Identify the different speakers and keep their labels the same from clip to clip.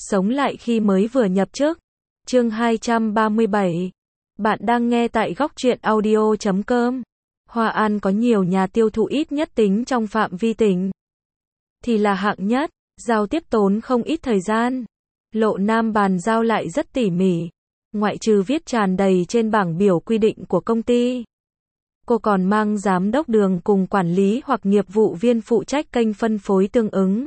Speaker 1: Sống lại khi mới vừa nhập chức. Chương 237. Bạn đang nghe tại góc truyện audio.com. Hoa An có nhiều nhà tiêu thụ, ít nhất tính trong phạm vi tỉnh thì là hạng nhất, giao tiếp tốn không ít thời gian. Lộ Nam bàn giao lại rất tỉ mỉ, ngoại trừ viết tràn đầy trên bảng biểu quy định của công ty. Cô còn mang giám đốc đường cùng quản lý hoặc nghiệp vụ viên phụ trách kênh phân phối tương ứng.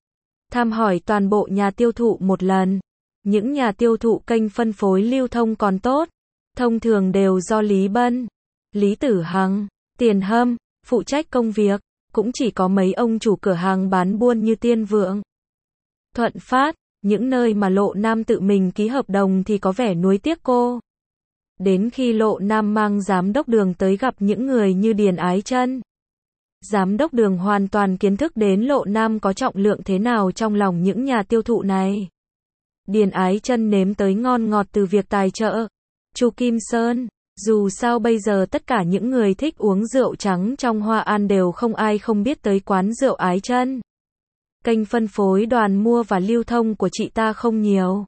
Speaker 1: Thăm hỏi toàn bộ nhà tiêu thụ một lần. Những nhà tiêu thụ kênh phân phối lưu thông còn tốt, thông thường đều do Lý Bân, Lý Tử Hằng, Tiền Hâm phụ trách công việc, cũng chỉ có mấy ông chủ cửa hàng bán buôn như Tiên Vượng, Thuận Phát. Những nơi mà Lộ Nam tự mình ký hợp đồng thì có vẻ nuối tiếc cô. Đến khi Lộ Nam mang giám đốc đường tới gặp những người như Điền Ái Chân, giám đốc đường hoàn toàn kiến thức đến Lộ Nam có trọng lượng thế nào trong lòng những nhà tiêu thụ này. Điền Ái Chân nếm tới ngon ngọt từ việc tài trợ Chu Kim Sơn. Dù sao bây giờ tất cả những người thích uống rượu trắng trong Hoa An đều không ai không biết tới quán rượu Ái Chân. Kênh phân phối đoàn mua và lưu thông của chị ta không nhiều,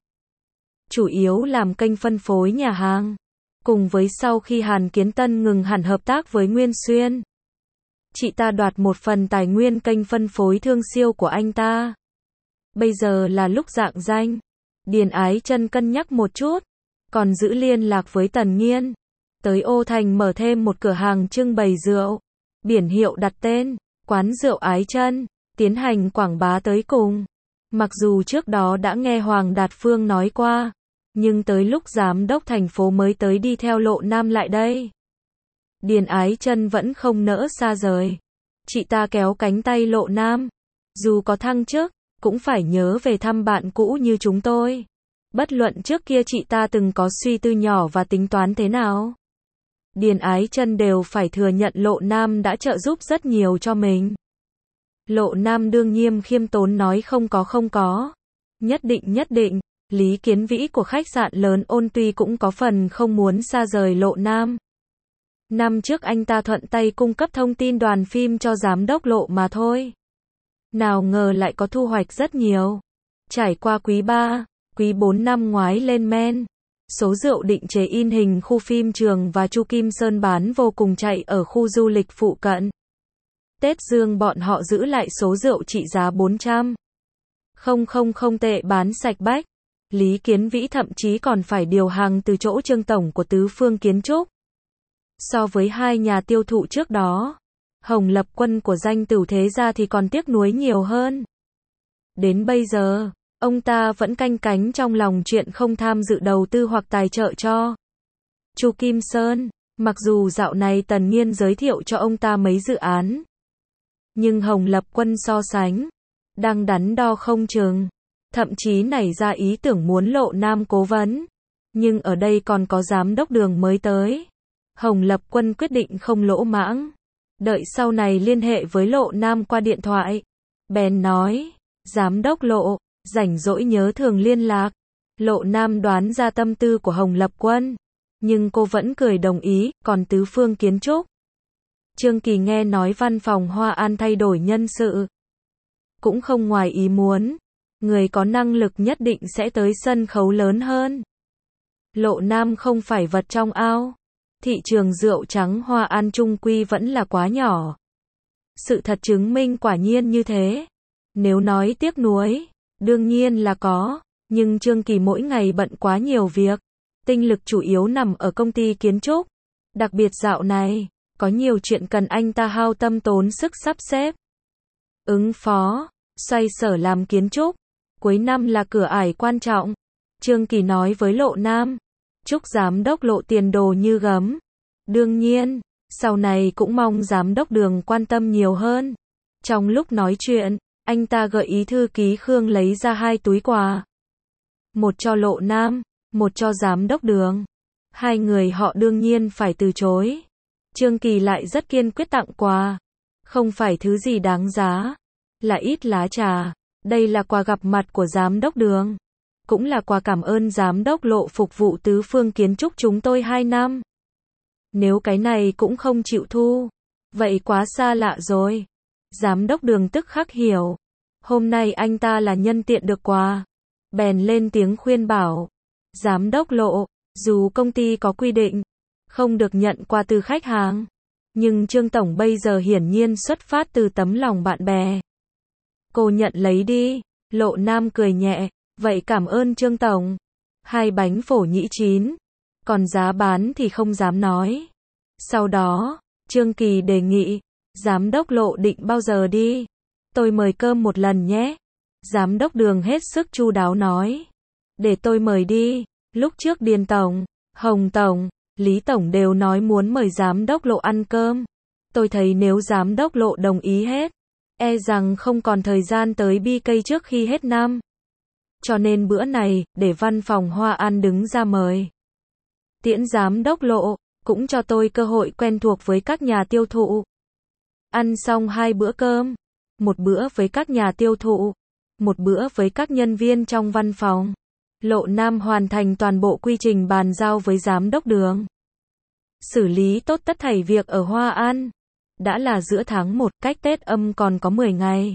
Speaker 1: chủ yếu làm kênh phân phối nhà hàng. Cùng với sau khi Hàn Kiến Tân ngừng hẳn hợp tác với Nguyên Xuyên, chị ta đoạt một phần tài nguyên kênh phân phối thương siêu của anh ta. Bây giờ là lúc rạng danh. Điền Ái Chân cân nhắc một chút, còn giữ liên lạc với Tần Nghiên, tới Ô Thành mở thêm một cửa hàng trưng bày rượu, biển hiệu đặt tên quán rượu Ái Chân, tiến hành quảng bá tới cùng. Mặc dù trước đó đã nghe Hoàng Đạt Phương nói qua, nhưng tới lúc giám đốc thành phố mới tới đi theo Lộ Nam lại đây, Điền Ái Chân vẫn không nỡ xa rời. Chị ta kéo cánh tay Lộ Nam, dù có thăng chức, cũng phải nhớ về thăm bạn cũ như chúng tôi. Bất luận trước kia chị ta từng có suy tư nhỏ và tính toán thế nào, Điền Ái Chân đều phải thừa nhận Lộ Nam đã trợ giúp rất nhiều cho mình. Lộ Nam đương nhiên khiêm tốn nói không có. Nhất định, Lý Kiến Vĩ của khách sạn lớn Ôn tuy cũng có phần không muốn xa rời Lộ Nam. Năm trước anh ta thuận tay cung cấp thông tin đoàn phim cho giám đốc Lộ mà thôi. Nào ngờ lại có thu hoạch rất nhiều. Trải qua quý 3, quý 4 năm ngoái lên men, số rượu định chế in hình khu phim Trường và Chu Kim Sơn bán vô cùng chạy ở khu du lịch phụ cận. Tết Dương bọn họ giữ lại số rượu trị giá 400.000 tệ bán sạch bách. Lý Kiến Vĩ thậm chí còn phải điều hàng từ chỗ Trương tổng của Tứ Phương Kiến Trúc. So với hai nhà tiêu thụ trước đó, Hồng Lập Quân của Danh Tửu Thế Gia thì còn tiếc nuối nhiều hơn. Đến bây giờ, ông ta vẫn canh cánh trong lòng chuyện không tham dự đầu tư hoặc tài trợ cho Chu Kim Sơn. Mặc dù dạo này Tần Nghiên giới thiệu cho ông ta mấy dự án, nhưng Hồng Lập Quân so sánh, đang đắn đo không chừng, thậm chí nảy ra ý tưởng muốn Lộ Nam cố vấn. Nhưng ở đây còn có giám đốc đường mới tới. Hồng Lập Quân quyết định không lỗ mãng, đợi sau này liên hệ với Lộ Nam qua điện thoại. Bèn nói, giám đốc Lộ, rảnh rỗi nhớ thường liên lạc. Lộ Nam đoán ra tâm tư của Hồng Lập Quân, nhưng cô vẫn cười đồng ý. Còn Tứ Phương Kiến Trúc, Trương Kỳ nghe nói văn phòng Hoa An thay đổi nhân sự, cũng không ngoài ý muốn. Người có năng lực nhất định sẽ tới sân khấu lớn hơn. Lộ Nam không phải vật trong ao. Thị trường rượu trắng Hoa An trung quy vẫn là quá nhỏ. Sự thật chứng minh quả nhiên như thế. Nếu nói tiếc nuối, đương nhiên là có, nhưng Trương Kỳ mỗi ngày bận quá nhiều việc, tinh lực chủ yếu nằm ở công ty kiến trúc. Đặc biệt dạo này, có nhiều chuyện cần anh ta hao tâm tốn sức sắp xếp, ứng phó, xoay sở làm kiến trúc. Cuối năm là cửa ải quan trọng. Trương Kỳ nói với Lộ Nam, chúc giám đốc Lộ tiền đồ như gấm. Đương nhiên, sau này cũng mong giám đốc đường quan tâm nhiều hơn. Trong lúc nói chuyện, anh ta gợi ý thư ký Khương lấy ra 2 túi quà. Một cho Lộ Nam, một cho giám đốc đường. Hai người họ đương nhiên phải từ chối. Trương Kỳ lại rất kiên quyết tặng quà. Không phải thứ gì đáng giá, là ít lá trà. Đây là quà gặp mặt của giám đốc đường, cũng là quà cảm ơn giám đốc Lộ phục vụ Tứ Phương Kiến Trúc chúng tôi 2 năm. Nếu cái này cũng không chịu thu, vậy quá xa lạ rồi. Giám đốc đường tức khắc hiểu, hôm nay anh ta là nhân tiện được quà, bèn lên tiếng khuyên bảo. Giám đốc Lộ, dù công ty có quy định, không được nhận quà từ khách hàng, nhưng Trương Tổng bây giờ hiển nhiên xuất phát từ tấm lòng bạn bè. Cô nhận lấy đi. Lộ Nam cười nhẹ, vậy cảm ơn Trương Tổng. 2 bánh phổ nhĩ chín, còn giá bán thì không dám nói. Sau đó, Trương Kỳ đề nghị, Giám đốc Lộ định bao giờ đi? Tôi mời cơm một lần nhé. Giám đốc Đường hết sức chu đáo nói. Để tôi mời đi, lúc trước Điền Tổng, Hồng Tổng, Lý Tổng đều nói muốn mời Giám đốc Lộ ăn cơm. Tôi thấy nếu Giám đốc Lộ đồng ý hết, e rằng không còn thời gian tới BK trước khi hết năm. Cho nên bữa này, để văn phòng Hoa An đứng ra mời. Tiễn Giám đốc Lộ, cũng cho tôi cơ hội quen thuộc với các nhà tiêu thụ. Ăn xong 2 bữa cơm, một bữa với các nhà tiêu thụ, một bữa với các nhân viên trong văn phòng. Lộ Nam hoàn thành toàn bộ quy trình bàn giao với Giám đốc Đường. Xử lý tốt tất thảy việc ở Hoa An. Đã là giữa tháng 1, cách Tết Âm còn có 10 ngày.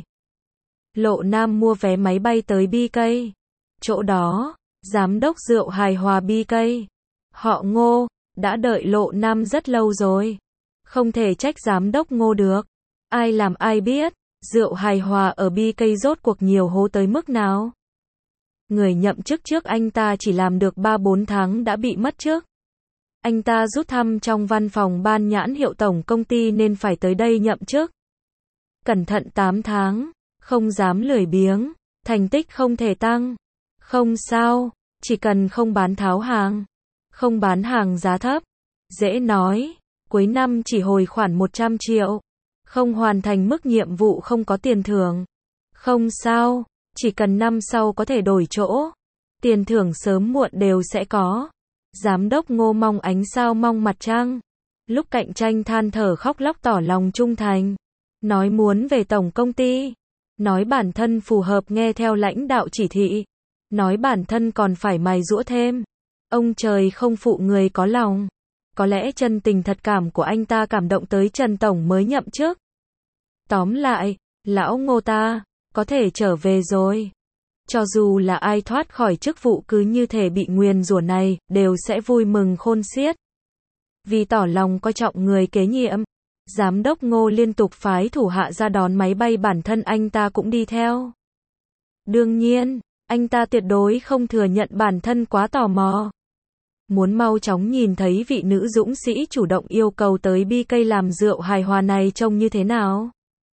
Speaker 1: Lộ Nam mua vé máy bay tới BK. Chỗ đó, Giám đốc rượu hài hòa BK. Họ Ngô, đã đợi Lộ Nam rất lâu rồi. Không thể trách Giám đốc Ngô được. Ai làm ai biết, rượu hài hòa ở BK rốt cuộc nhiều hố tới mức nào. Người nhậm chức trước anh ta chỉ làm được 3-4 tháng đã bị mất chức. Anh ta rút thăm trong văn phòng ban nhãn hiệu tổng công ty nên phải tới đây nhậm chức. Cẩn thận 8 tháng, không dám lười biếng, thành tích không thể tăng. Không sao, chỉ cần không bán tháo hàng, không bán hàng giá thấp. Dễ nói, cuối năm chỉ hồi khoản 100 triệu, không hoàn thành mức nhiệm vụ không có tiền thưởng. Không sao, chỉ cần năm sau có thể đổi chỗ, tiền thưởng sớm muộn đều sẽ có. Giám đốc Ngô mong ánh sao mong mặt trăng. Lúc cạnh tranh than thở khóc lóc tỏ lòng trung thành. Nói muốn về tổng công ty. Nói bản thân phù hợp nghe theo lãnh đạo chỉ thị. Nói bản thân còn phải mài giũa thêm. Ông trời không phụ người có lòng. Có lẽ chân tình thật cảm của anh ta cảm động tới Trần Tổng mới nhậm chức. Tóm lại, lão Ngô ta, có thể trở về rồi. Cho dù là ai thoát khỏi chức vụ cứ như thể bị nguyền rủa này, đều sẽ vui mừng khôn xiết. Vì tỏ lòng coi trọng người kế nhiệm, Giám đốc Ngô liên tục phái thủ hạ ra đón máy bay, bản thân anh ta cũng đi theo. Đương nhiên, anh ta tuyệt đối không thừa nhận bản thân quá tò mò. Muốn mau chóng nhìn thấy vị nữ dũng sĩ chủ động yêu cầu tới BK làm rượu hài hòa này trông như thế nào.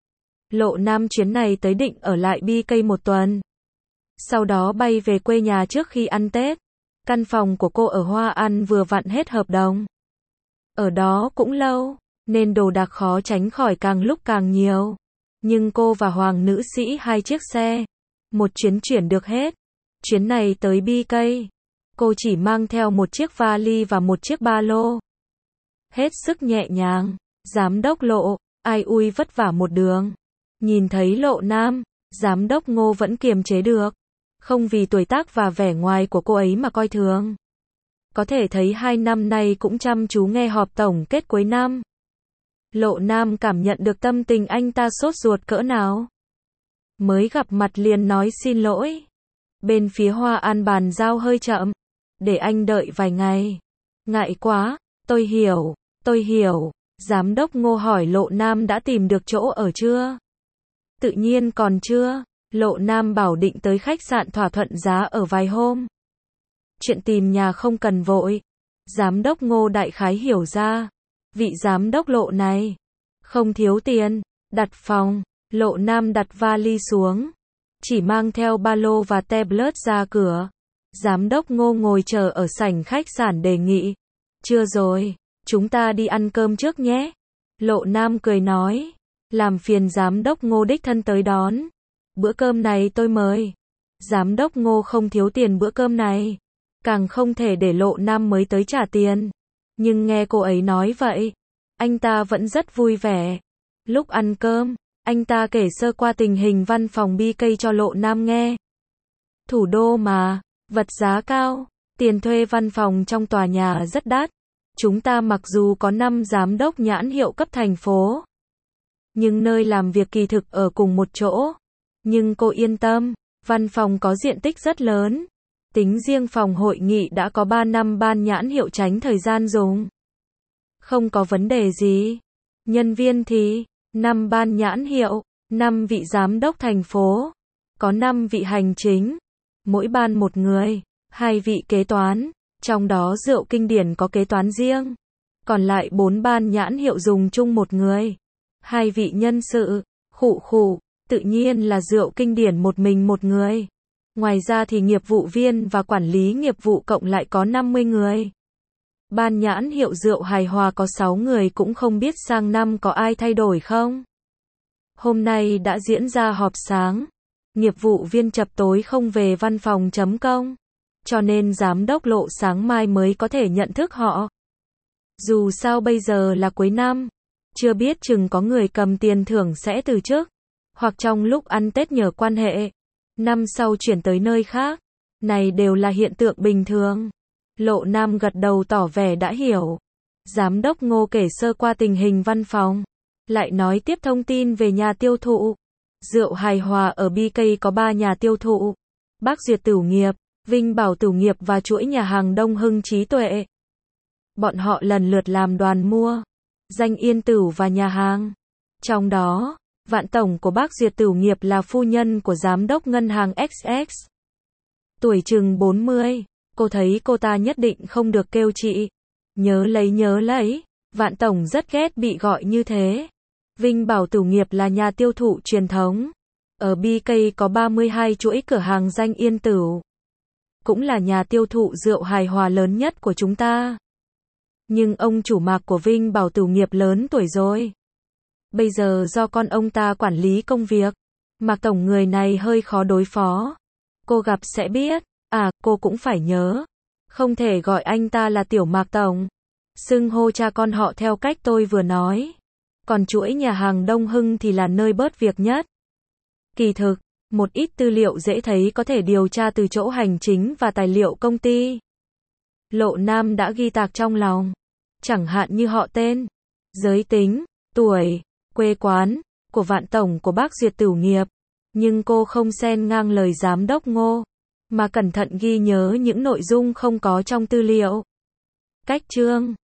Speaker 1: Lộ Nam chuyến này tới định ở lại BK 1 tuần. Sau đó bay về quê nhà trước khi ăn Tết. Căn phòng của cô ở Hoa An vừa vặn hết hợp đồng. Ở đó cũng lâu, nên đồ đạc khó tránh khỏi càng lúc càng nhiều. Nhưng cô và Hoàng nữ sĩ 2 chiếc xe, một chuyến chuyển được hết. Chuyến này tới BK, cô chỉ mang theo một chiếc vali và một chiếc ba lô. Hết sức nhẹ nhàng. Giám đốc Lộ, ai ui vất vả một đường. Nhìn thấy Lộ Nam, Giám đốc Ngô vẫn kiềm chế được. Không vì tuổi tác và vẻ ngoài của cô ấy mà coi thường. Có thể thấy 2 năm nay cũng chăm chú nghe họp tổng kết cuối năm. Lộ Nam cảm nhận được tâm tình anh ta sốt ruột cỡ nào. Mới gặp mặt liền nói xin lỗi. Bên phía Hoa An bàn giao hơi chậm. Để anh đợi vài ngày. Ngại quá, tôi hiểu. Giám đốc Ngô hỏi Lộ Nam đã tìm được chỗ ở chưa? Tự nhiên còn chưa. Lộ Nam bảo định tới khách sạn thỏa thuận giá ở vài hôm. Chuyện tìm nhà không cần vội. Giám đốc Ngô đại khái hiểu ra. Vị giám đốc Lộ này không thiếu tiền. Đặt phòng. Lộ Nam đặt vali xuống. Chỉ mang theo ba lô và tablet ra cửa. Giám đốc Ngô ngồi chờ ở sảnh khách sạn đề nghị. Chưa rồi, chúng ta đi ăn cơm trước nhé. Lộ Nam cười nói. Làm phiền giám đốc Ngô đích thân tới đón. Bữa cơm này tôi mời. Giám đốc Ngô không thiếu tiền bữa cơm này. Càng không thể để Lộ Nam mới tới trả tiền. Nhưng nghe cô ấy nói vậy, anh ta vẫn rất vui vẻ. Lúc ăn cơm, anh ta kể sơ qua tình hình văn phòng BK cho Lộ Nam nghe. Thủ đô mà, vật giá cao, tiền thuê văn phòng trong tòa nhà rất đắt. Chúng ta mặc dù có 5 giám đốc nhãn hiệu cấp thành phố, nhưng nơi làm việc kỳ thực ở cùng một chỗ. Nhưng cô yên tâm, Văn phòng có diện tích rất lớn. Tính riêng phòng hội nghị đã có 3 năm ban nhãn hiệu tránh thời gian dùng. Không có vấn đề gì. Nhân viên thì 5 ban nhãn hiệu, 5 vị giám đốc thành phố, có 5 vị hành chính, mỗi ban một người, 2 vị kế toán, trong đó rượu kinh điển có kế toán riêng. Còn lại 4 ban nhãn hiệu dùng chung một người, 2 vị nhân sự, tự nhiên là rượu kinh điển một mình một người. Ngoài ra thì nghiệp vụ viên và quản lý nghiệp vụ cộng lại có 50 người. Ban nhãn hiệu rượu hài hòa có 6 người, cũng không biết sang năm có ai thay đổi không. Hôm nay đã diễn ra họp sáng. Nghiệp vụ viên chập tối không về văn phòng .com. Cho nên giám đốc Lộ sáng mai mới có thể nhận thức họ. Dù sao bây giờ là cuối năm. Chưa biết chừng có người cầm tiền thưởng sẽ từ chức. Hoặc trong lúc ăn Tết nhờ quan hệ. Năm sau chuyển tới nơi khác. Này đều là hiện tượng bình thường. Lộ Nam gật đầu tỏ vẻ đã hiểu. Giám đốc Ngô kể sơ qua tình hình văn phòng. Lại nói tiếp thông tin về nhà tiêu thụ. Rượu hài hòa ở BK có 3 nhà tiêu thụ. Bác Duyệt Tửu Nghiệp, Vinh Bảo Tửu Nghiệp và chuỗi nhà hàng Đông Hưng Trí Tuệ. Bọn họ lần lượt làm đoàn mua. Danh Yên Tửu và nhà hàng. Trong đó, vạn tổng của bác Duyệt Tửu Nghiệp là phu nhân của giám đốc ngân hàng XX. Tuổi chừng 40. Cô thấy cô ta nhất định không được kêu chị. Nhớ lấy. Vạn tổng rất ghét bị gọi như thế. Vinh Bảo Tửu Nghiệp là nhà tiêu thụ truyền thống. Ở BK có 32 chuỗi cửa hàng Danh Yên Tửu. Cũng là nhà tiêu thụ rượu hài hòa lớn nhất của chúng ta. Nhưng ông chủ Mạc của Vinh Bảo Tửu Nghiệp lớn tuổi rồi. Bây giờ do con ông ta quản lý công việc. Mạc tổng người này hơi khó đối phó. Cô gặp sẽ biết. À, cô cũng phải nhớ. Không thể gọi anh ta là tiểu Mạc tổng. Xưng hô cha con họ theo cách tôi vừa nói. Còn chuỗi nhà hàng Đông Hưng thì là nơi bớt việc nhất. Kỳ thực, một ít tư liệu dễ thấy có thể điều tra từ chỗ hành chính và tài liệu công ty. Lộ Nam đã ghi tạc trong lòng. Chẳng hạn như họ tên, giới tính, tuổi, quê quán, của vạn tổng của bác Duyệt Tửu Nghiệp. Nhưng cô không xen ngang lời giám đốc Ngô, mà cẩn thận ghi nhớ những nội dung không có trong tư liệu. Cách chương